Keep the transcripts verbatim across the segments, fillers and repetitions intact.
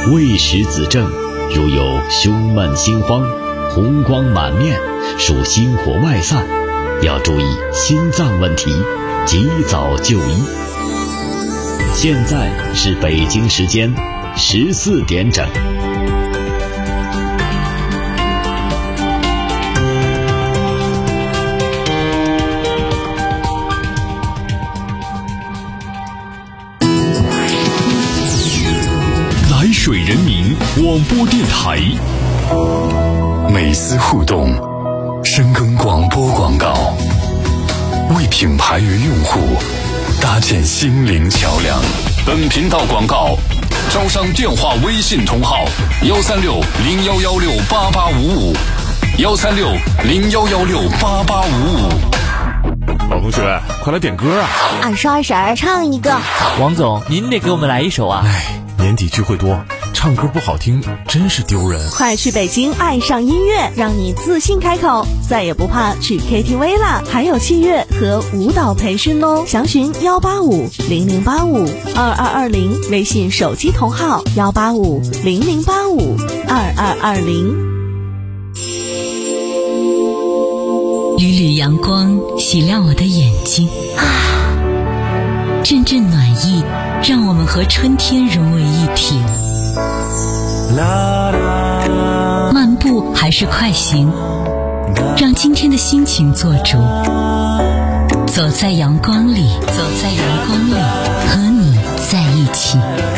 未实子正，如有胸闷心慌、红光满面，属心火外散，要注意心脏问题，及早就医。现在是北京时间十四点整。 来水人民广播电台， 美思互动，深耕广播广告，为品牌与用户搭建心灵桥梁。 本频道广告招商电话微信同号幺三六零幺幺六八八五五，幺三六零幺幺六八八五五。 老同学，快来点歌啊！ 二叔二婶儿唱一个。 王总，您得给我们来一首啊！ 哎，年底聚会多，唱歌不好听真是丢人。 快去北京爱上音乐，让你自信开口，再也不怕去 K T V 啦！还有器乐和舞蹈培训哦，详询幺八五零零八五二二二零，微信手机同号幺八五零零八五二二二零。 缕缕阳光洗亮我的眼睛啊，阵阵暖意让我们和春天融为一体。漫步还是快行，让今天的心情做主。走在阳光里，走在阳光里，和你在一起。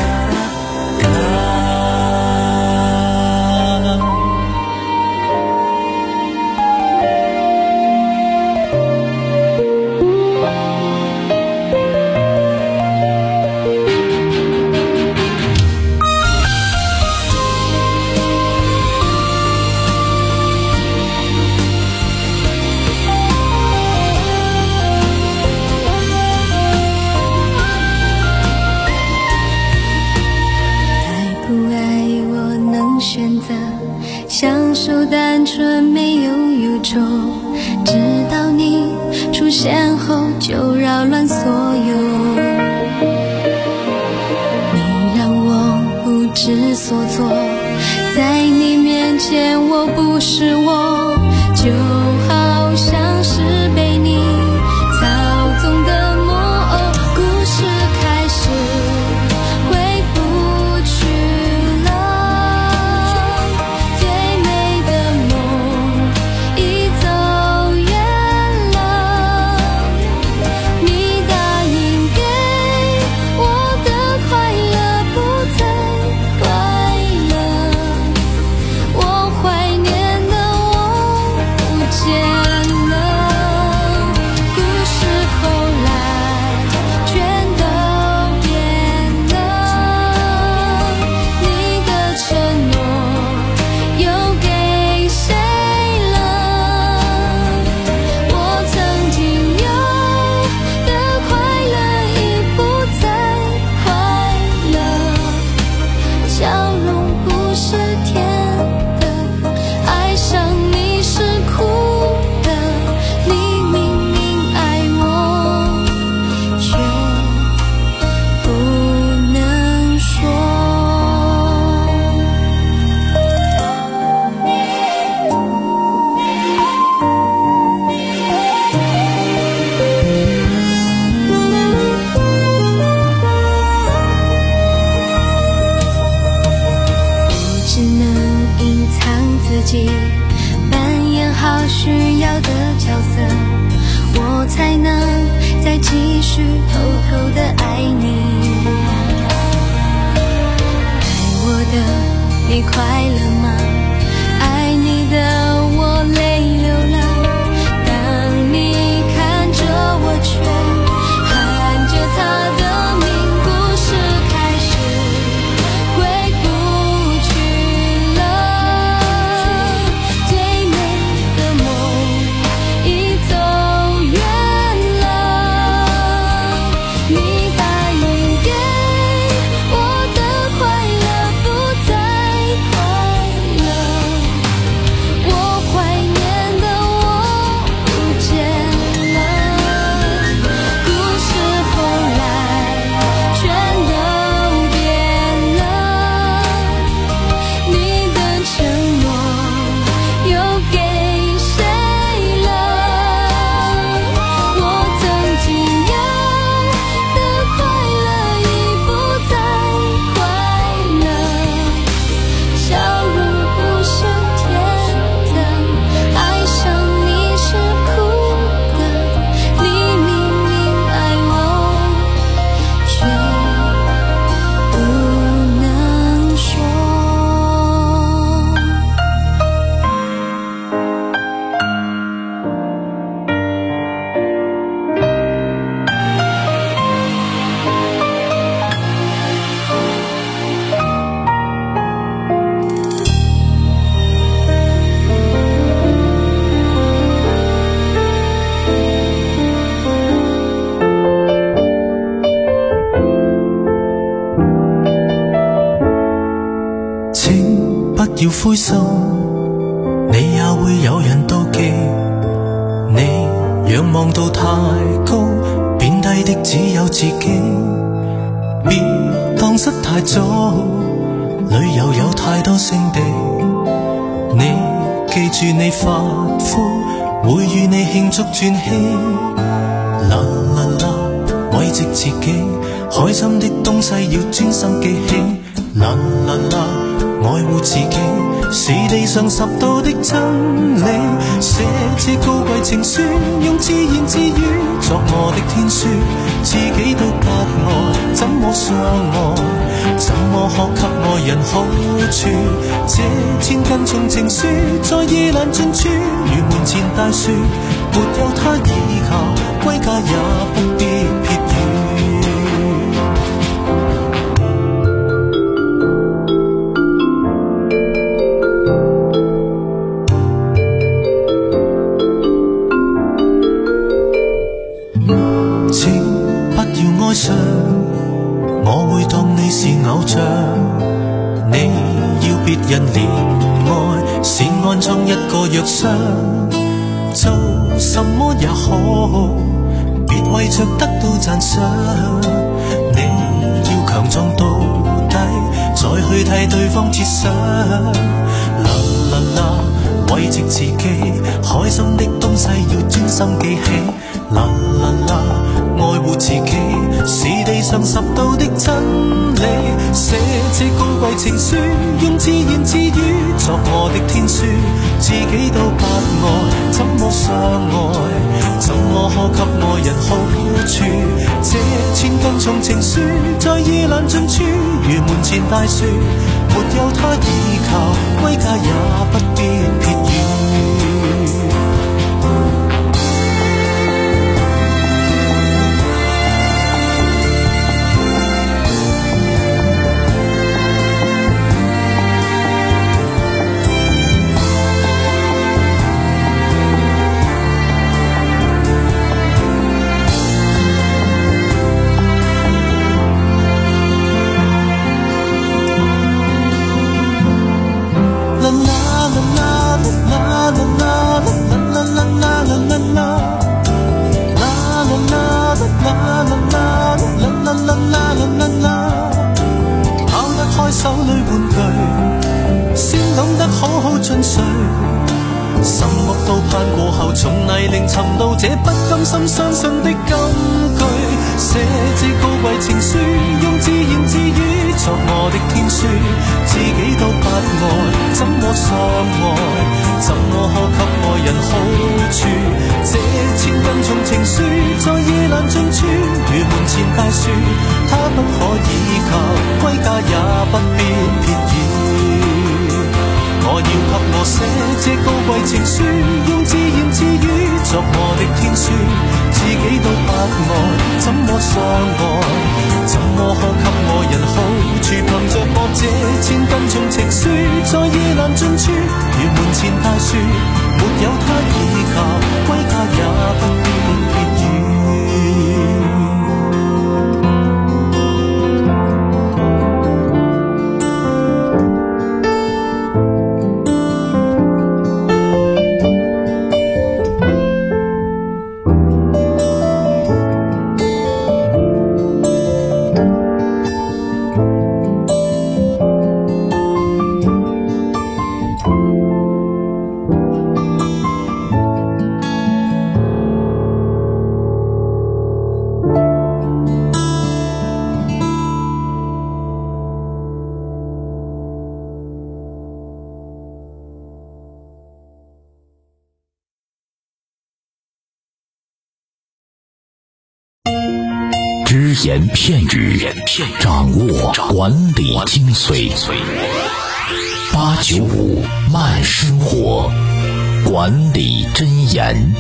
享受单纯没有忧愁，直到你出现后就扰乱所有。你让我不知所措，在你面前我不是我，就好像是被你操纵的木偶。故事开始回不去了，扮演好需要的角色，我才能再继续偷偷的爱你。爱我的你快乐吗？爱你的我泪流了。当你看着我却看着他的命，故事开始回不去了。你答应给我的快乐不再快乐。 要灰心，你也會有人妒忌。你仰望到太高，貶低的只有自己。別蕩失太早，旅遊有太多勝地。你記住你發膚，會與你慶祝轉機。啦啦啦，慰藉自己，開心的東西要專心記起。啦啦啦，愛護自己是地上十道的真理。寫這高貴情書，用自言自語作我的天書。自己都不愛，怎麼相愛？怎麼可給愛人好處？這千斤重情書在夜闌盡處，如門前大樹，沒有他依靠，歸家也不必撇語。我會當你是偶像，你要別人憐愛，是安裝一個藥箱，做什麼也好，別為着得到讚賞。你要強壯到底，再去替對方設想。啦啦啦，慰藉自己，開心的東西要專心記起。啦啦啦，愛護自己是地上十道的真理。寫這高貴情書，用自言自語作我的天書。自己都不愛，怎麼相愛？怎麼可給愛人好處？這千斤重情書在夜闌盡處，如門前大樹，沒有他依靠，歸家也不必撇語。手裏玩具，先懂得好好進睡。什麼都攀過後，從泥濘尋到這不甘心相信的金句。寫這高貴情書，用自言自語作我的天書。自己都不愛，怎麼相愛？怎麼可給愛人好處？這千斤重情書在夜闌盡處，如門前大樹，它不可依靠，歸家也不必撇語。我要給我寫這高貴情書，用自言自語作我的天書。自己都不愛，怎麼相愛？怎麼可給愛人好處？憑着我這千斤重情書，在夜闌盡處，如門前大樹，沒有他依靠，歸家也不必撇語。 只言片语，掌握管理精髓。八九五慢生活，管理箴言。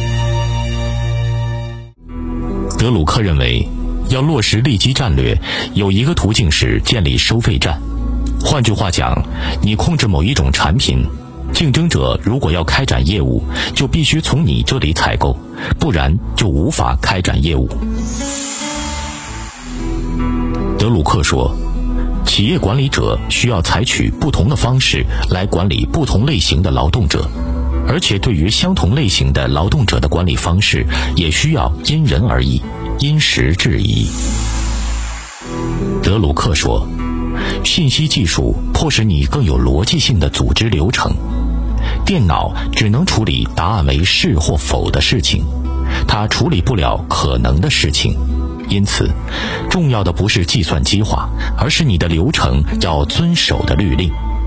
德鲁克认为，要落实利基战略，有一个途径是建立收费站。换句话讲，你控制某一种产品，竞争者如果要开展业务，就必须从你这里采购，不然就无法开展业务。德鲁克说， 企业管理者需要采取不同的方式来管理不同类型的劳动者，而且对于相同类型的劳动者的管理方式也需要因人而异，因时制宜。德鲁克说，信息技术迫使你更有逻辑性的组织流程，电脑只能处理答案为是或否的事情，它处理不了可能的事情。因此，重要的不是计算机化，而是你的流程要遵守的律令。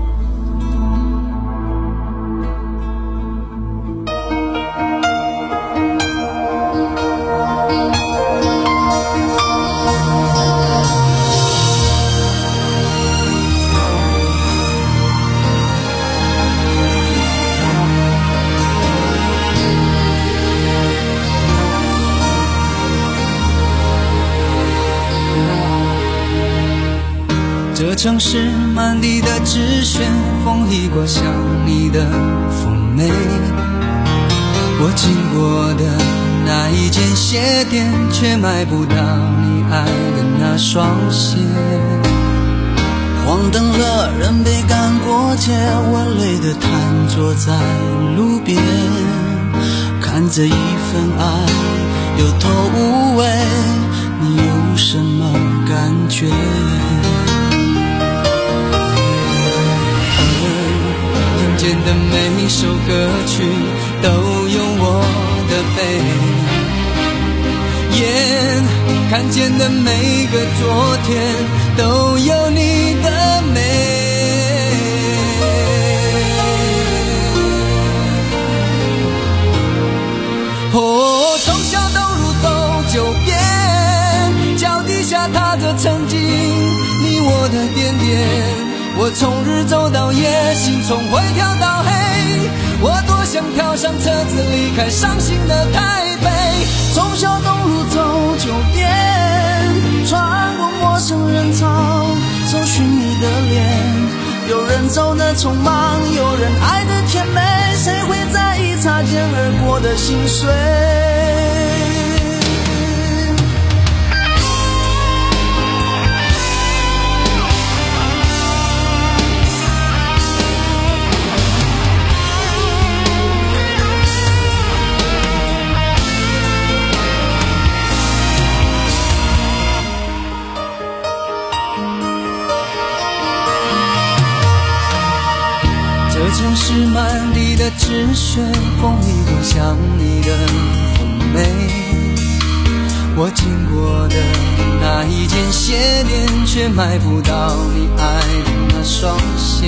这城市满地的纸屑，风一刮像你的妩媚。我经过的那一间鞋店，却买不到你爱的那双鞋。黄灯了，人被赶过街，我累得瘫坐在路边，看着一份爱有头无尾，你有什么感觉？听见的每一首歌曲都有我的背，眼看见的每个昨天都有你的美。哦，从小东路走九遍，脚底下踏着曾经你我的点点。我从日走到夜，心从灰跳到黑，我多想跳上车子离开伤心的台北。从小东路走九遍，穿过陌生人潮，搜寻你的脸。有人走得匆忙，有人爱得甜美，谁会在意擦肩而过的心碎？这城市满地的纸屑，风一刮像你的妩媚。我经过的那一间鞋店，却买不到你爱的那双鞋。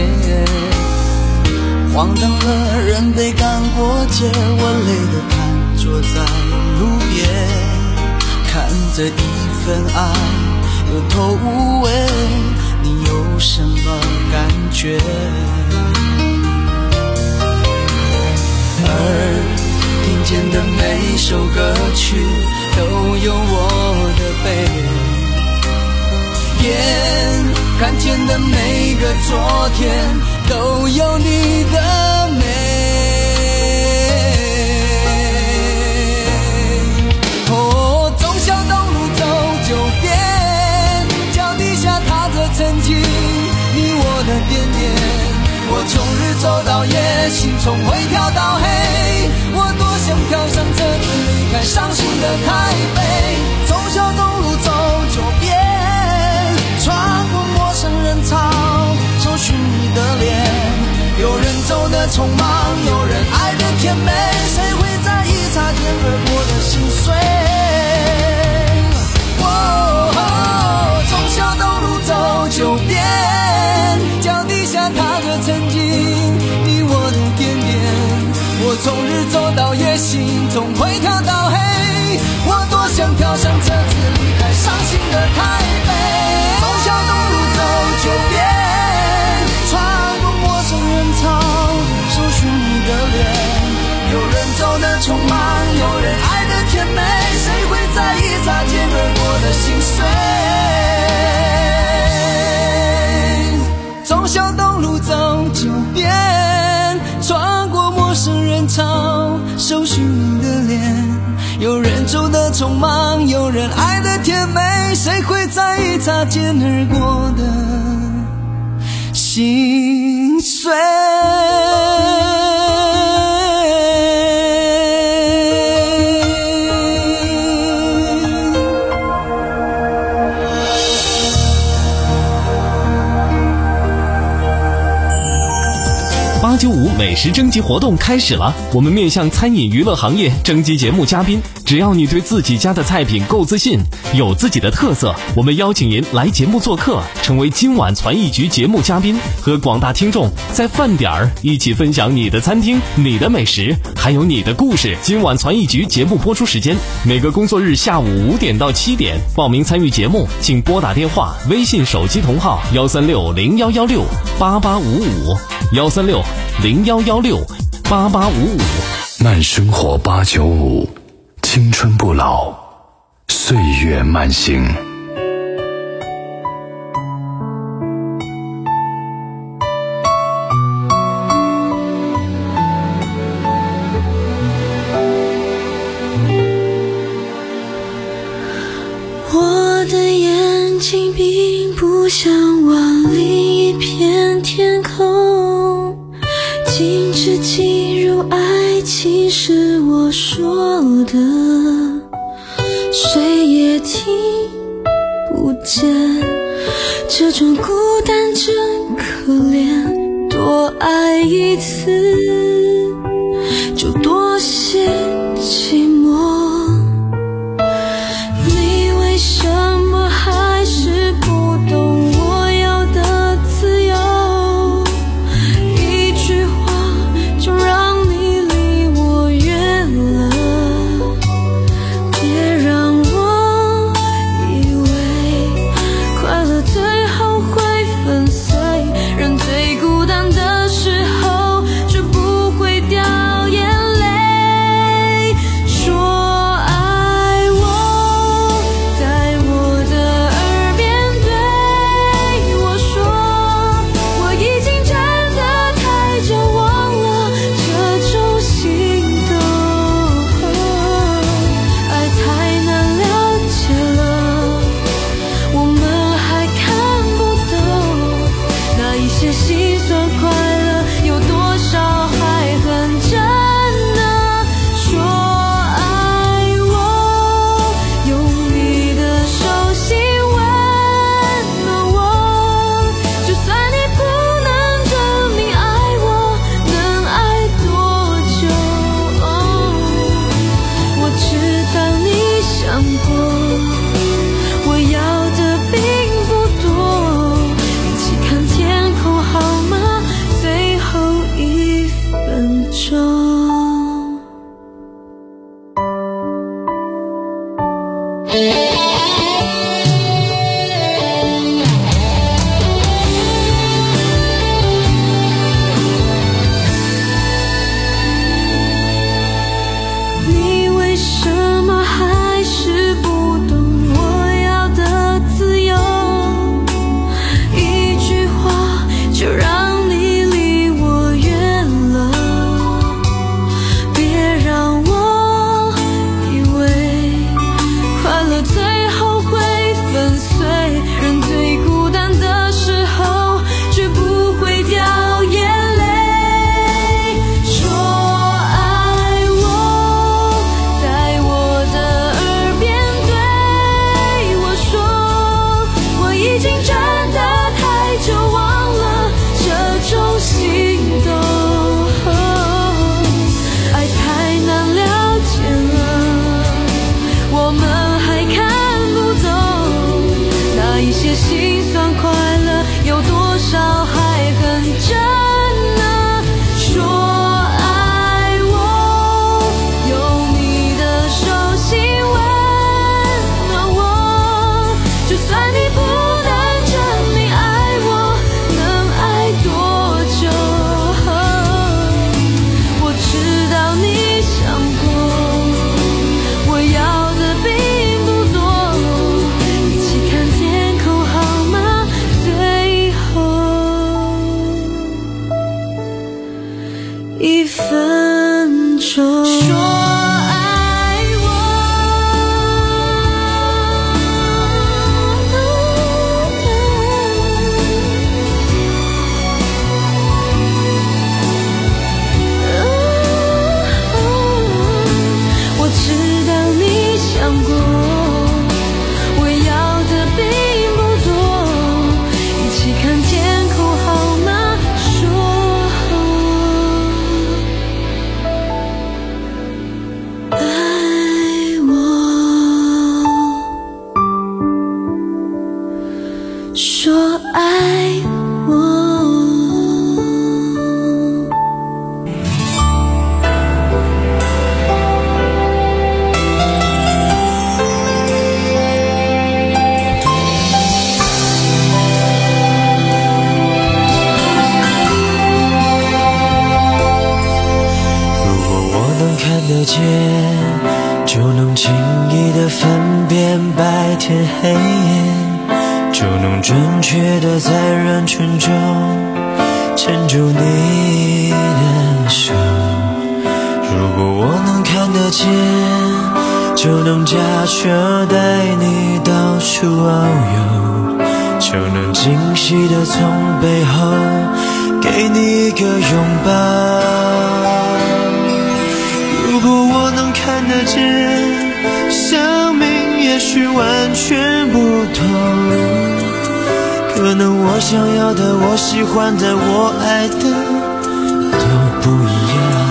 黄灯了，人被赶过街，我累得瘫坐在路边，看着一份爱有头无尾，你有什么感觉？而听见的每一首歌曲都有我的背，眼看见的每个昨天都有你的美。哦，从小东路走九遍，脚底下踏着曾经你我的点点。我从日走到夜，心从灰跳到黑，我多想跳上车子离开伤心的台北。从小东路走九遍，穿过陌生人潮，搜寻你的脸。有人走得匆忙，有人爱得甜美，谁会在意擦肩而过的心碎？哦，从小东路走九遍，脚底下踏着曾经你我的点点。我从日走到夜，心从灰跳到黑，我多想跳上车子离开伤心的台北。从小东路走九遍，穿过陌生人潮，搜寻你的脸。有人走得匆忙，有人爱得甜美，谁会在意擦肩而过的心碎？从小东路走九遍，穿过陌生人潮，搜寻你的脸。有人走得匆忙，有人爱得甜美，谁会在意擦肩而过的心碎。 八九五美食征集活动开始了，我们面向餐饮娱乐行业征集节目嘉宾，只要你对自己家的菜品够自信，有自己的特色，我们邀请您来节目做客，成为今晚传艺局节目嘉宾，和广大听众在饭点儿一起分享你的餐厅、你的美食，还有你的故事。今晚传艺局节目播出时间每个工作日下午五点到七点，报名参与节目请拨打电话、微信手机同号幺三六零幺幺六八八五五幺三六零幺幺六八八五五。 慢生活八九五，青春不老，岁月慢行。 我的眼睛并不像万里一片天空，禁止进入爱情是我说的，谁也听不见，这种孤单真可怜，多爱一次就多些寂寞。你为什么还是不懂我要的自由？一句话就让你离我远了，别让我以为快乐最后会粉碎，人最孤单的时候就不会掉眼泪。 看得见，就能轻易地分辨白天黑夜，就能准确地在人群中牵住你的手。如果我能看得见，就能驾车带你到处遨游，就能惊喜地从背后给你一个拥抱。如果我能看得见，生命也许完全不同，可能我想要的，我喜欢的，我爱的都不一样。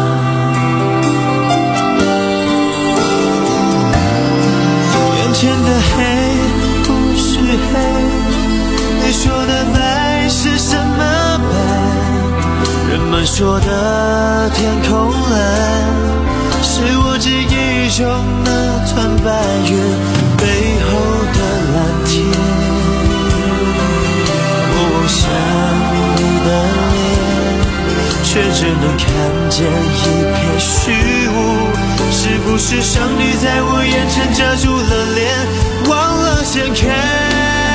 眼前的黑不是黑，你说的白是什么白？人们说的天空蓝，是我记忆中那团白云背后的蓝天。我望向你的脸，却只能看见一片虚无。是不是上帝在我眼前遮住了脸，忘了掀开？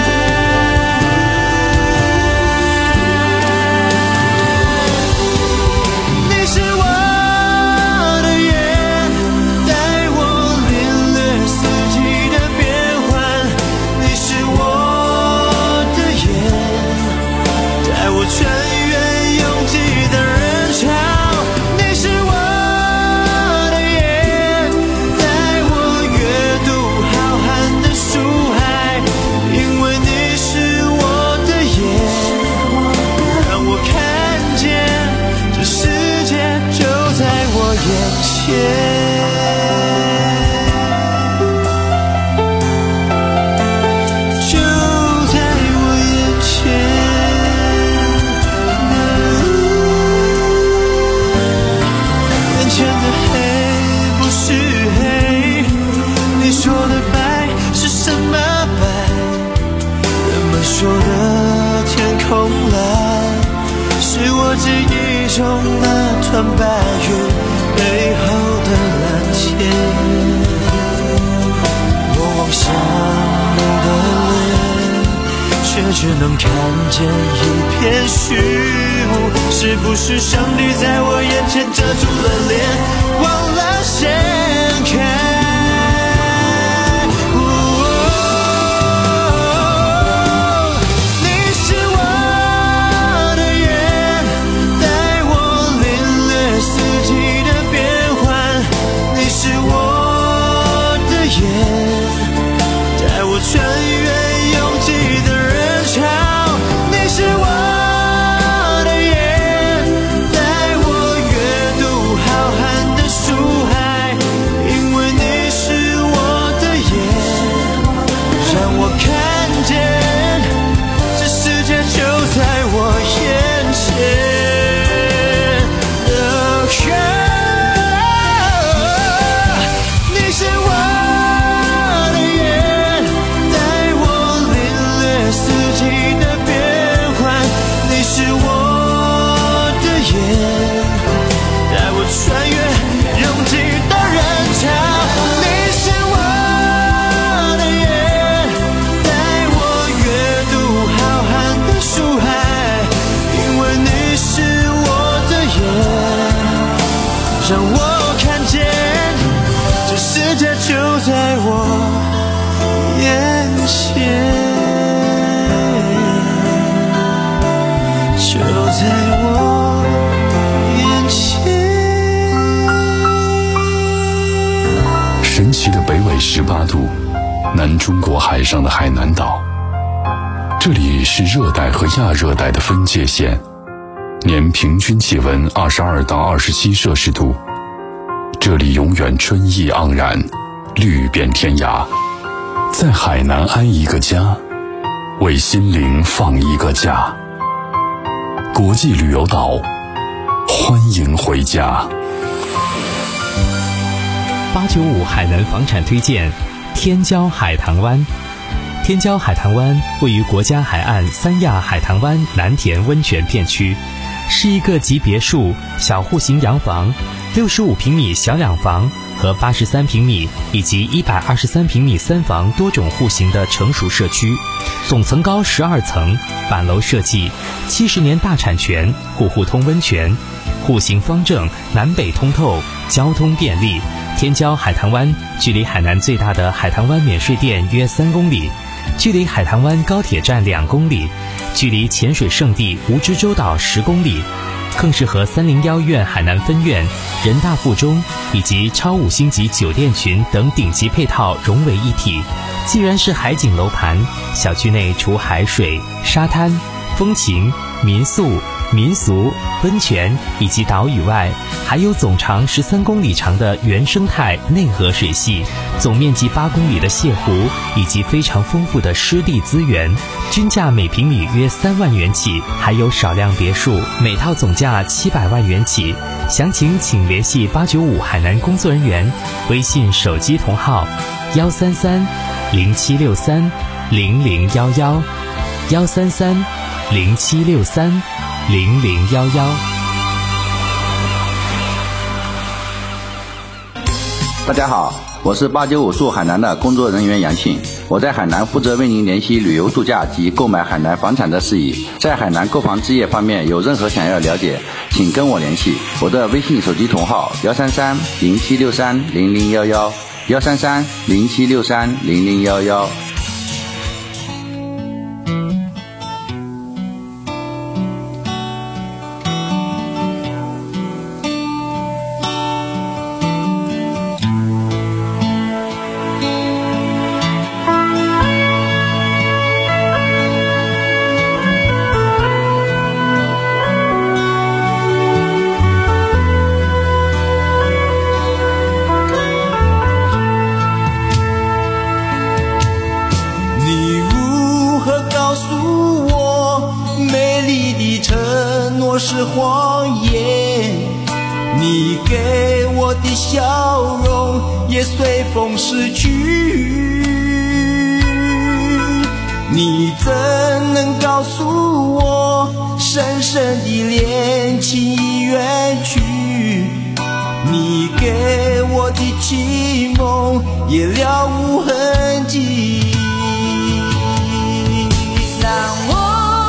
记忆中那团白云背后的蓝天。我望向你的脸，却只能看见一片虚无。是不是上帝在我眼前遮住了脸，忘了掀开？让我看见，这世界就在我眼前，就在我眼前。 神奇的北纬十八度，南中国海上的海南岛，这里是热带和亚热带的分界线。年平均气温二十二到二十七摄氏度，这里永远春意盎然，绿遍天涯。在海南安一个家，为心灵放一个假。国际旅游岛，欢迎回家。 八九五海南房产推荐天骄海棠湾。天骄海棠湾位于国家海岸三亚海棠湾南田温泉片区。 是一个集别墅、小户型洋房、六十五平米小两房和八十三平米以及一百二十三平米三房多种户型的成熟社区，总层高十二层，板楼设计，七十年大产权，户户通温泉，户型方正，南北通透，交通便利。天郊海棠湾，距离海南最大的海棠湾免税店约三公里，距离海棠湾高铁站两公里，距离潜水圣地蜈支洲岛十公里，更是和三零幺院海南分院、人大附中以及超五星级酒店群等顶级配套融为一体。既然是海景楼盘，小区内除海水、沙滩、风情、民宿、民俗、温泉以及岛屿外，还有总长十三公里长的原生态内河水系，总面积八公里的泻湖，以及非常丰富的湿地资源，均价每平米约三万元起，还有少量别墅，每套总价七百万元起。详情请联系八九五海南工作人员，微信手机同号幺三三零七六三零零幺幺幺三三零七六三零零幺幺。 大家好，我是八九五驻海南的工作人员杨庆，我在海南负责为您联系旅游度假及购买海南房产的事宜。在海南购房置业方面有任何想要了解，请跟我联系，我的微信手机同号幺三三零七六三零零幺幺幺三三零七六三零零幺幺。 是谎言，你给我的笑容也随风逝去，你怎能告诉我深深的恋情已远去，你给我的情梦也了无痕迹，让我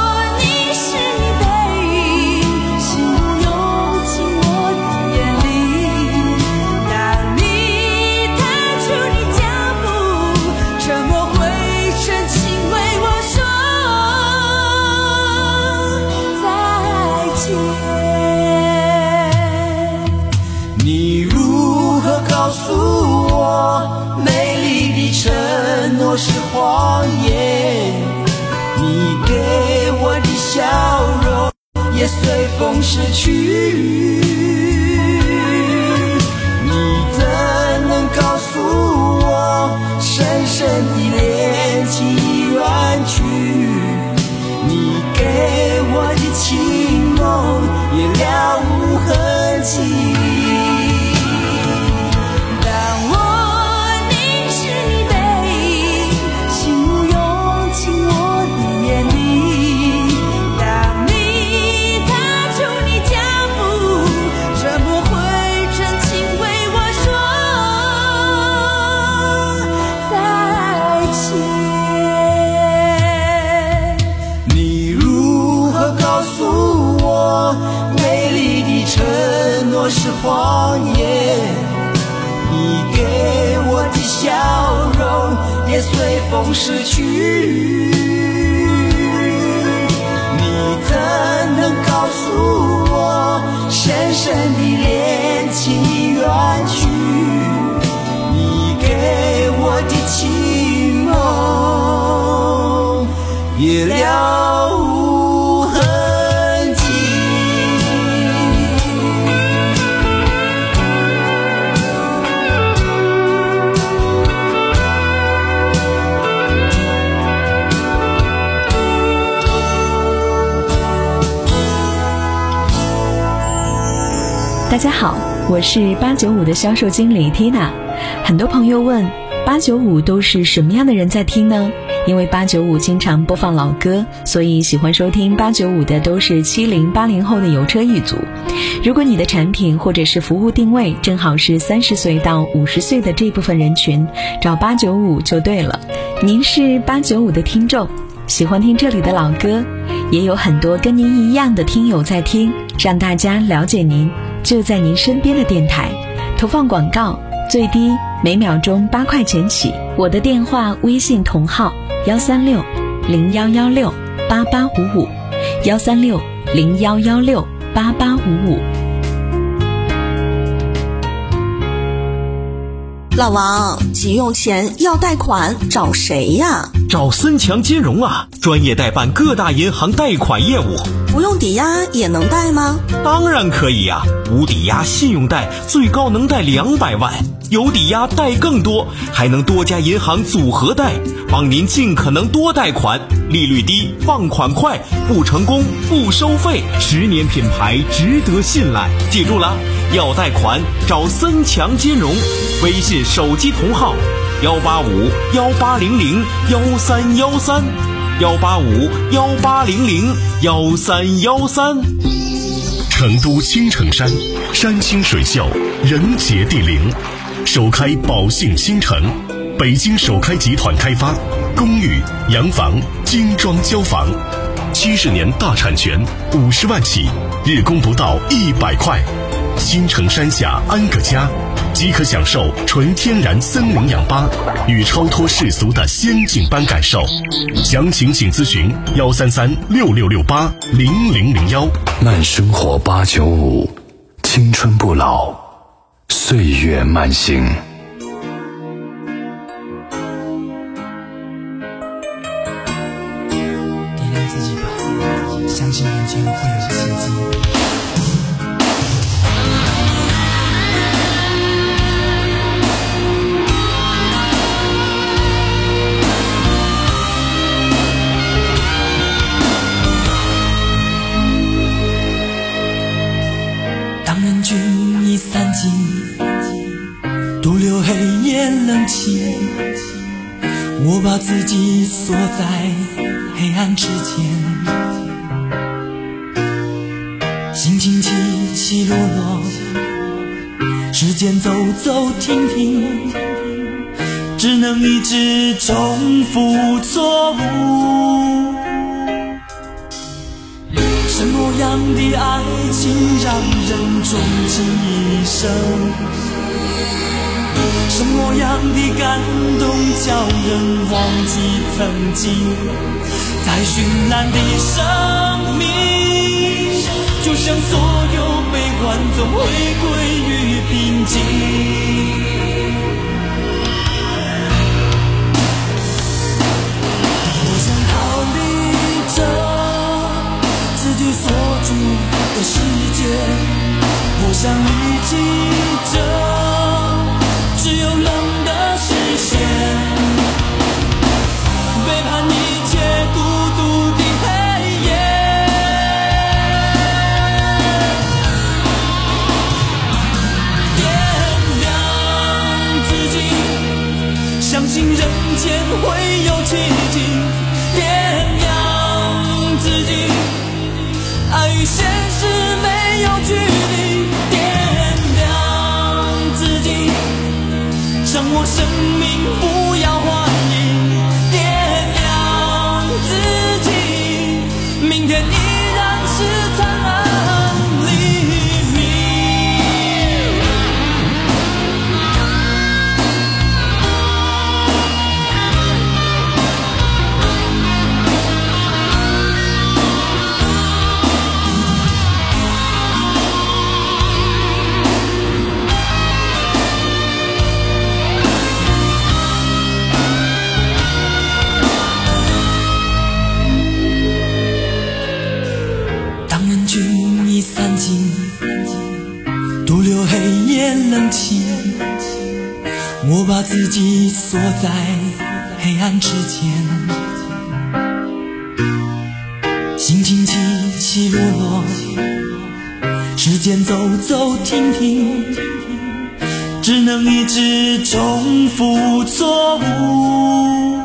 是谎言，你给我的笑容也随风逝去，你怎能告诉我深深的恋情已远去，你给我的情梦也了无痕迹，是谎言，你给我的笑容也随风逝去，你怎能告诉我深深的恋情已远去，你给我的情梦也了无痕迹。 大家好，我是八九五的销售经理 Tina。很多朋友问， 八九五都是什么样的人在听呢？因为八九五经常播放老歌，所以喜欢收听八九五的都是七零八零后的油车一族。如果你的产品或者是服务定位正好是三十岁到五十岁的这部分人群，找八九五就对了。您是八九五的听众，喜欢听这里的老歌，也有很多跟您一样的听友在听，让大家了解您，就在您身边的电台。投放广告最低每秒钟八块钱起，我的电话微信同号幺三六零幺幺六八八五五，幺三六零幺幺六八八五五。 老王，急用钱要贷款找谁呀？ 找森强金融啊，专业代办各大银行贷款业务。 不用抵押也能贷吗？ 当然可以呀、啊，无抵押信用贷最高能贷两百万，有抵押贷更多，还能多家银行组合贷，帮您尽可能多贷款，利率低，放款快，不成功不收费，十年品牌值得信赖。记住了，要贷款找森强金融，微信手机同号幺八五幺八零零幺三幺三，幺八五幺八零零幺三幺三。 成都青城山，山清水秀，人杰地灵，首开宝兴新城，北京首开集团开发，公寓、洋房、精装交房，七十年大产权，五十万起，日供不到一百块。新城山下安个家，即可享受纯天然森林氧吧与超脱世俗的仙境般感受。详情请咨询幺三三六六六八零零零幺。 慢生活八九五，青春不老，岁月慢行。 点亮自己吧，相信眼前会有奇迹。散尽，独留黑夜冷清，我把自己锁在黑暗之间，心情起起落落，时间走走停停，只能一直重复错误。什么样的爱情让人终其一生？什么样的感动叫人忘记曾经？在绚烂的生命，就像所有悲欢总会归于平静。我想逃离这锁住的世界，我想离弃这只有冷的视线，背叛一切孤独的黑夜。点亮自己，相信人间会有奇迹。点亮自己，爱与现实没有距离，点亮自己，让我生命不要怀疑，点亮自己，明天依然是灿烂黎明。散尽，独留黑夜冷清，我把自己锁在黑暗之间，心情起起落落，时间走走停停， 只能一直重复错误。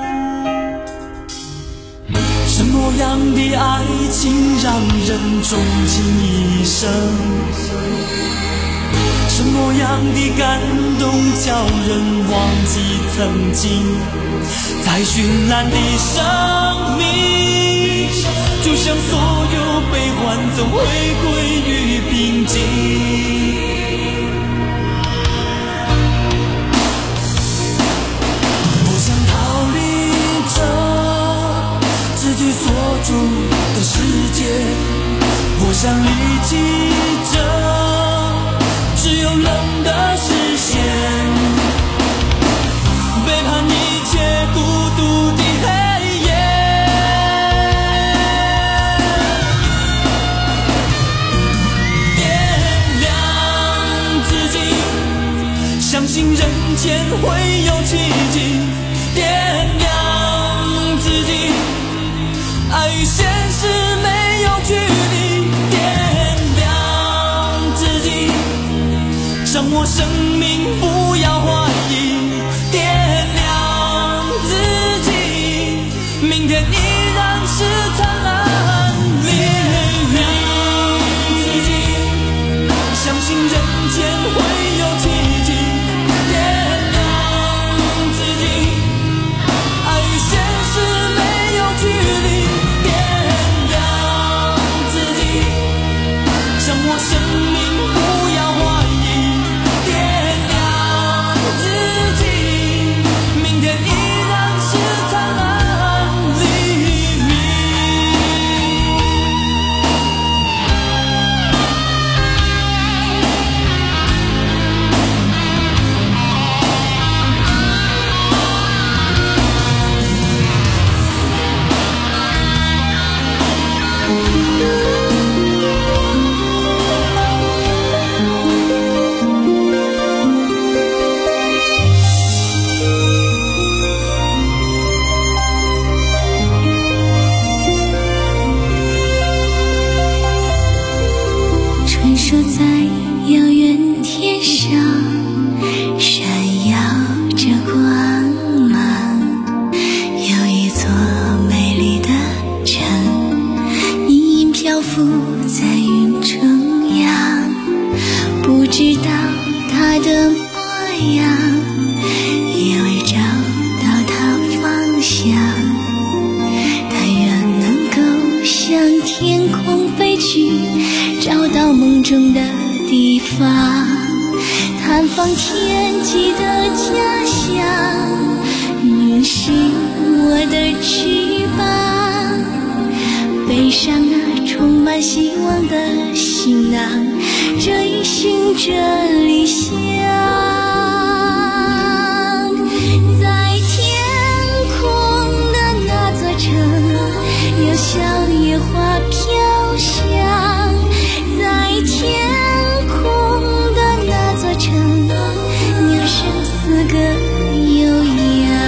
什么样的爱情让人终其一生？什么样的感动叫人忘记曾经？在绚烂的生命，就像所有悲欢总会归于平静。我想逃离这自己所住的世界，我想离弃这只有冷的视线，背叛一切孤独的黑夜。点亮自己，相信人间会有奇迹。点亮自己，爱与现实没有距离。点亮自己，让我生命不要怀疑。点亮自己，明天依然是灿烂。点亮自己，相信人间会有奇迹。点亮自己，爱与现实没有距离。点亮自己，让我生命不要怀疑。点亮自己，明天依然是灿烂黎明。 传说在遥远天上闪耀着光芒，有一座美丽的城，隐隐漂浮在云中央，不知道它的模样，也未找到它方向。但愿能够向天空飞去，找到梦中的地方，探访天际的家乡。你是我的翅膀，背上那充满希望的行囊，追寻着理想。在天空的那座城，有小野花飘香。在天空的那座城，鸟声四个悠扬。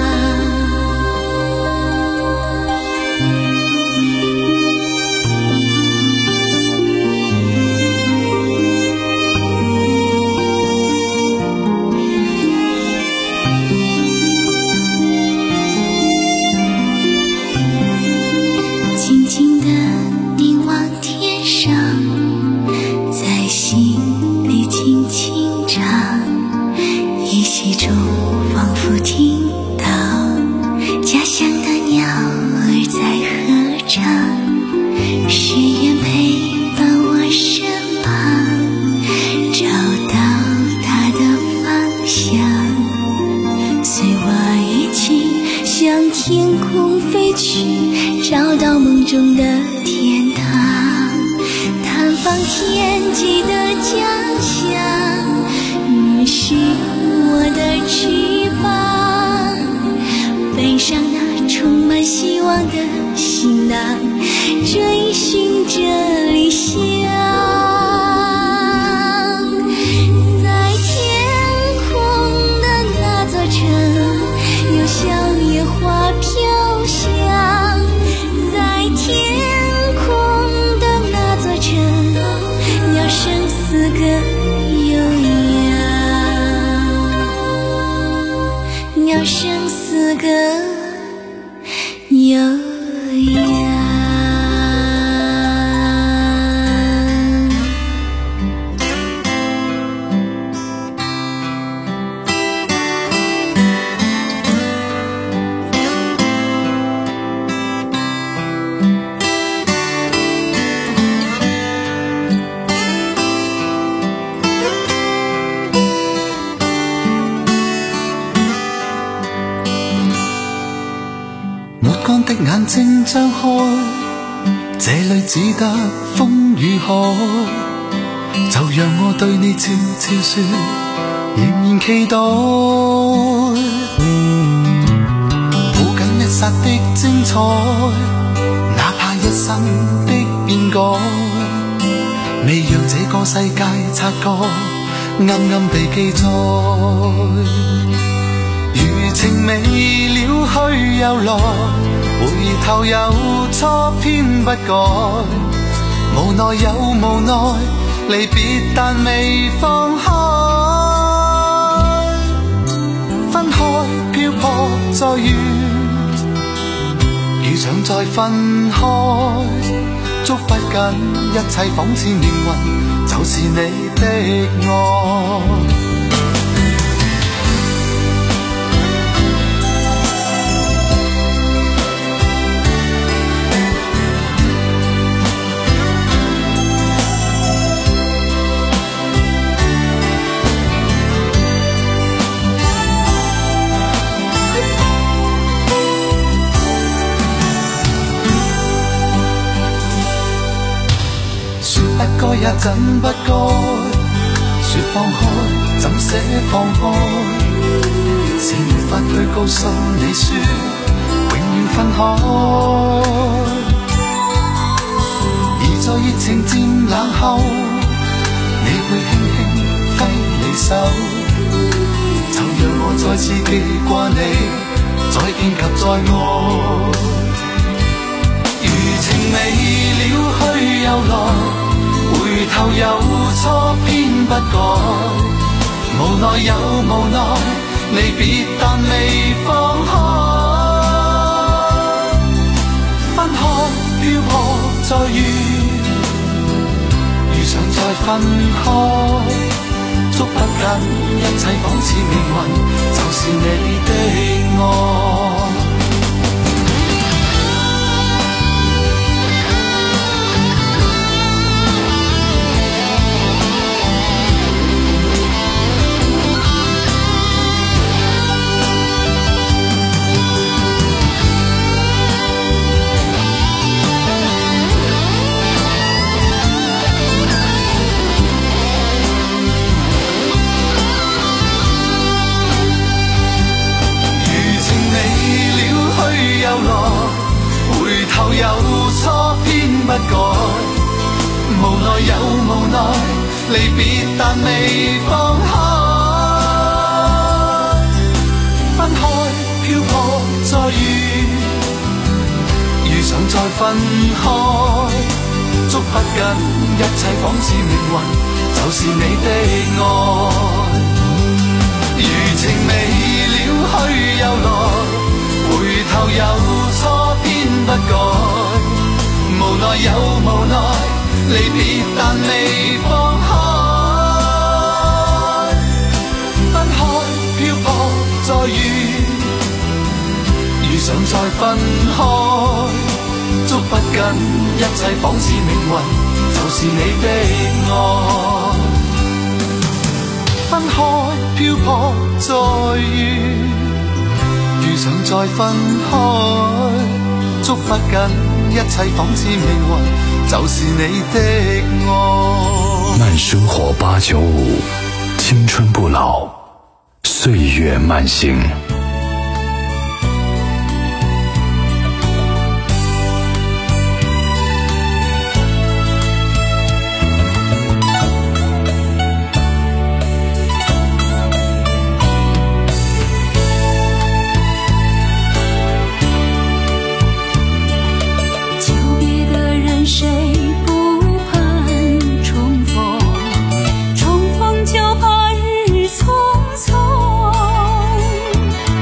静静地凝望天上，在心里轻轻唱，依稀中仿佛听到家乡的鸟儿在合唱。誓言陪伴我身旁，找到它的方向，随我一起向天空飞去，找到梦中的天堂，探访天际的家乡。你是我的翅膀，背上那充满希望的行囊，追寻着理想。在天空的那座城，有小野花飘香。在天空的那座城，鸟声四个到生死隔悠扬。 的眼睛張開，這裏只得風與海，就讓我對你悄悄說，仍然期待。抱緊一剎的精彩，哪怕一生的變改，未讓這個世界察覺，暗暗地記載。如情未了去又來，回頭又錯偏不改，無奈有無奈，離別但未放開，分開漂泊再遇，遇上再分開，捉不緊一切仿似命運，就是你的愛。也怎不該說放開，怎捨放開，是沒法去告訴你說永遠分開。而在熱情漸冷後，你會輕輕揮你手，就讓我再次記掛你，再見及再愛。如情未了去又來，回頭又錯偏不改，無奈有無奈，離別但未放開，分開漂泊再遇，遇上再分開，捉不緊一切仿似命運，就是你的愛。回頭又錯偏不改，無奈有無奈，離別但未放開，分開漂泊再遇，遇上再分開，捉不緊一切仿似命運，就是你的愛。如情未了去又來，回頭又錯偏不改，無奈有無奈，離別但未放開，分開漂泊再遇，遇上再分開，捉不緊一切仿似命運，就是你的愛。分開漂泊再遇，遇上再分開，捉不緊一切仿似命運，就是你的愛。 慢生活八九五，青春不老，岁月慢行。 重逢就怕日匆匆。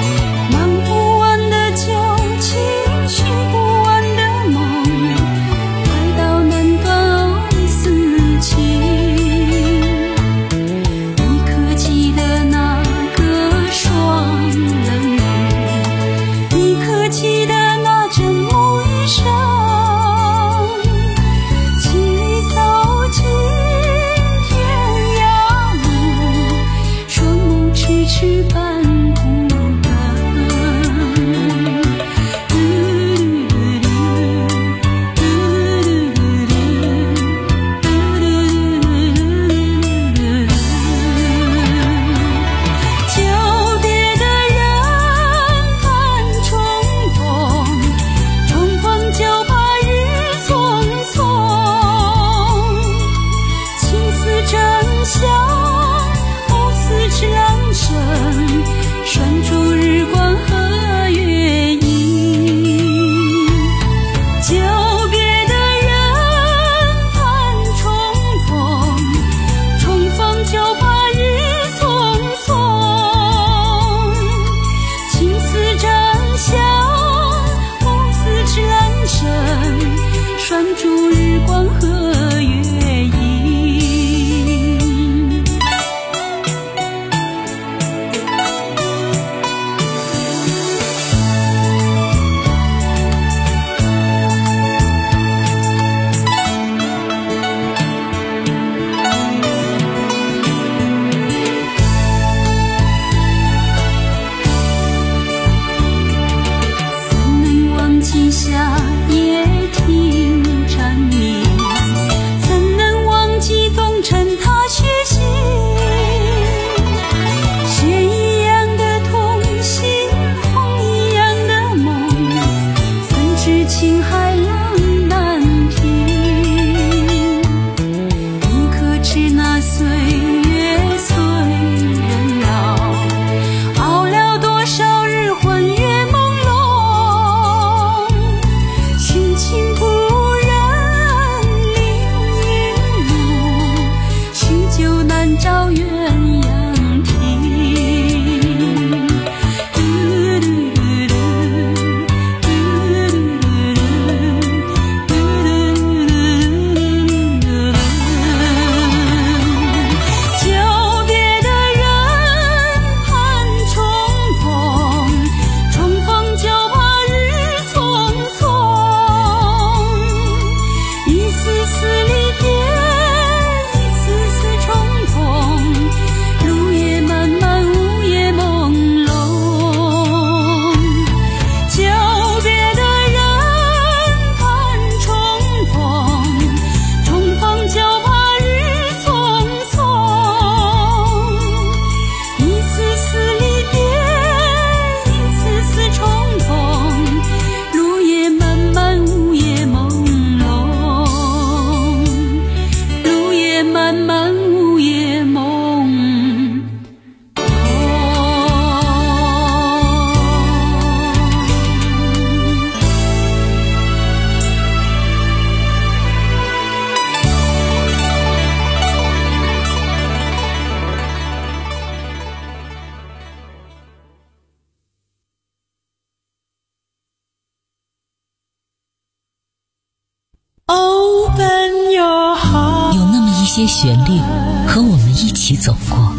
些旋律和我们一起走过。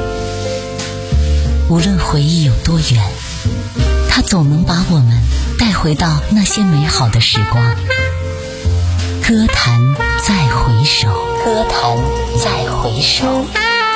无论回忆有多远，它总能把我们带回到那些美好的时光。歌坛再回首，歌坛再回首。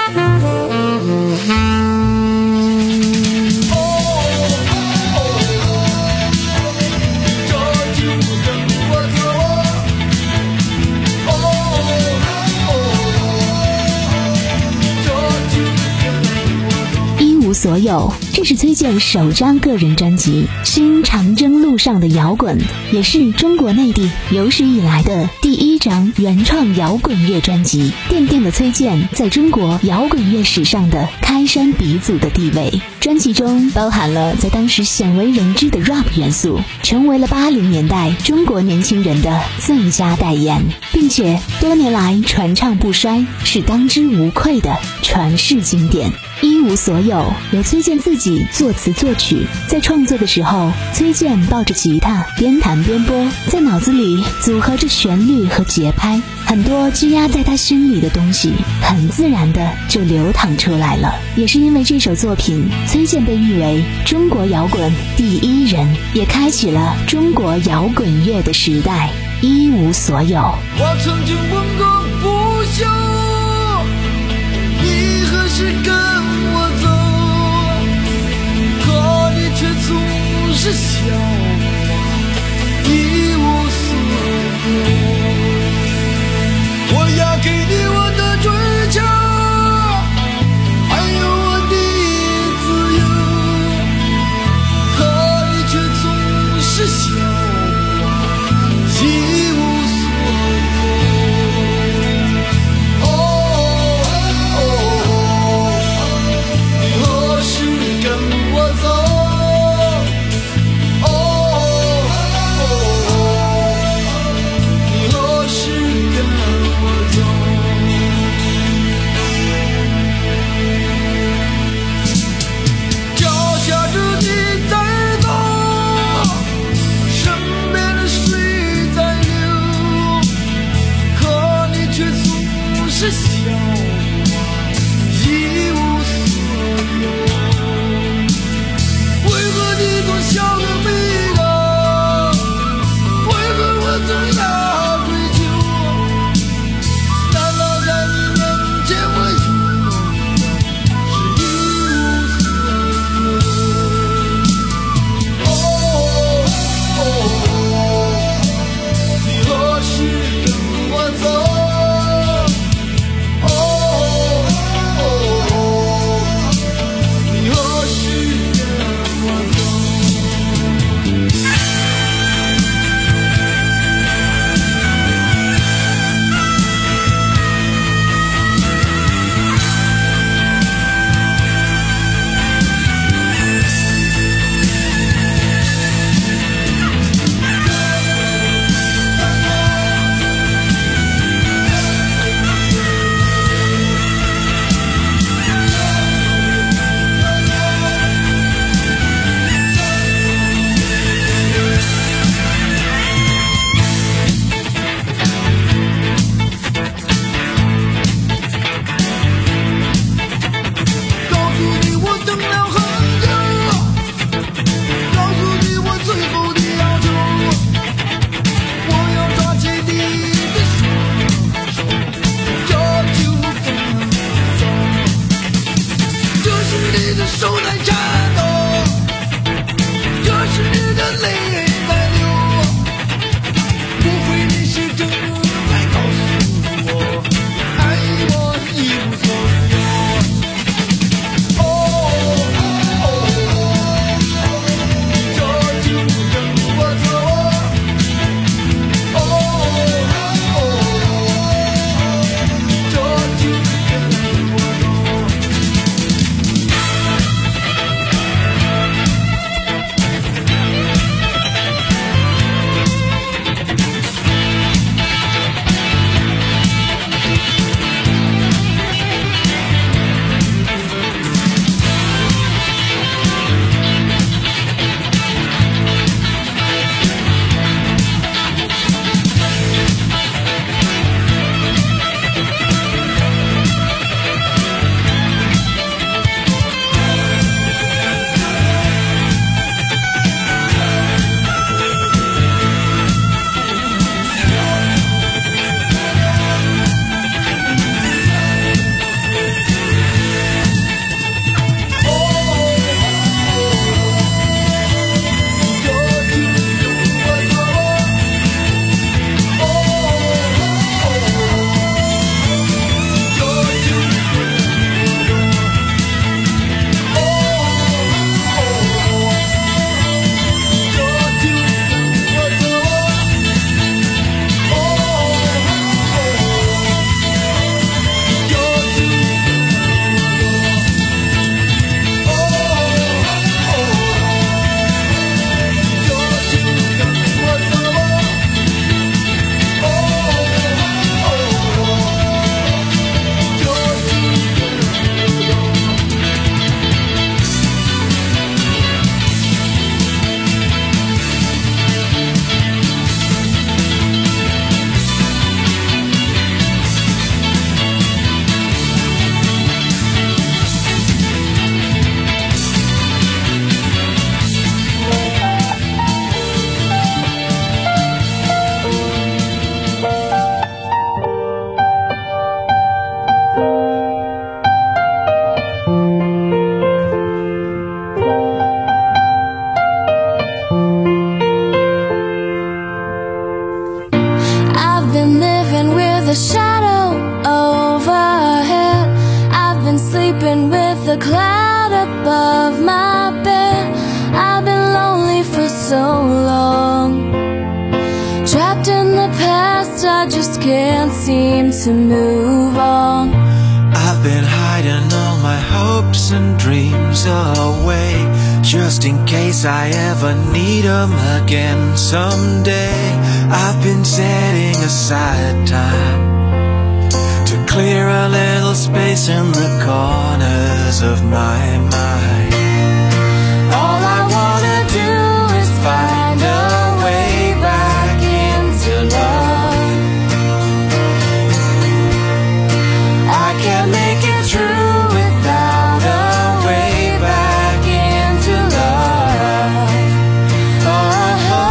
无所有，这是崔健首张个人专辑《新长征路上的摇滚》，也是中国内地有史以来的第一张原创摇滚乐专辑，奠定了崔健在中国摇滚乐史上的开山鼻祖的地位。专辑中包含了在当时鲜为人知的 rap 元素，成为了八零年代中国年轻人的最佳代言，并且多年来传唱不衰，是当之无愧的传世经典。一无所有由崔健自己作词作曲，在创作的时候，崔健抱着吉他边弹边播，在脑子里组合着旋律和节拍，很多积压在他心里的东西很自然的就流淌出来了。也是因为这首作品，崔健被誉为中国摇滚第一人，也开启了中国摇滚乐的时代。一无所有。 我曾经问过不休，你何时跟我走？可你却总是笑我一无所有。我要给你我的追求，还有我的自由，可你却总是笑我一无所有。哦哦哦 above my bed. I've been lonely for so long, trapped in the past, I just can't seem to move on. I've been hiding all my hopes and dreams away, just in case I ever need them again someday. I've been setting aside time to clear a little space in the corners of my mind. All I wanna do is find a way back into love. I can't make it through without a way back into love. Oh, oh.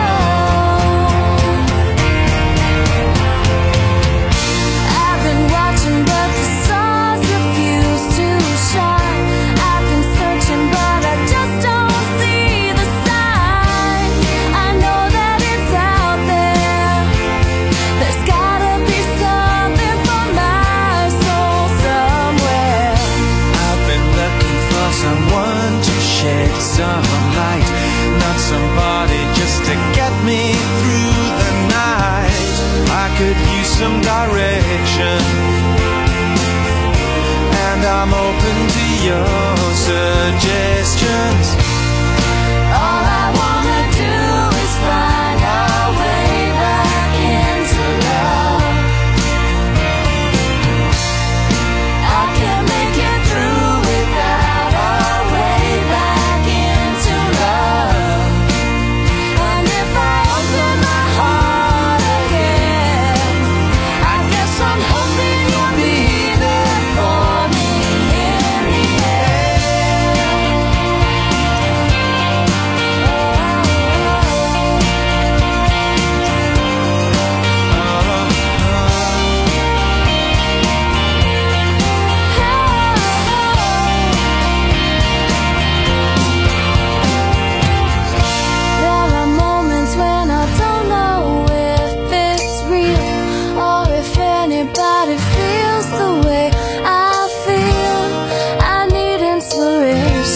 I've been watching but the stars refuse to shine. I've been searching but I just don't see the signs. I know that it's out there. There's gotta be something for my soul somewhere. I've been looking for someone to shed some light, not somebody just to get me through the night. I could use some direction, and I'm open to your suggestion.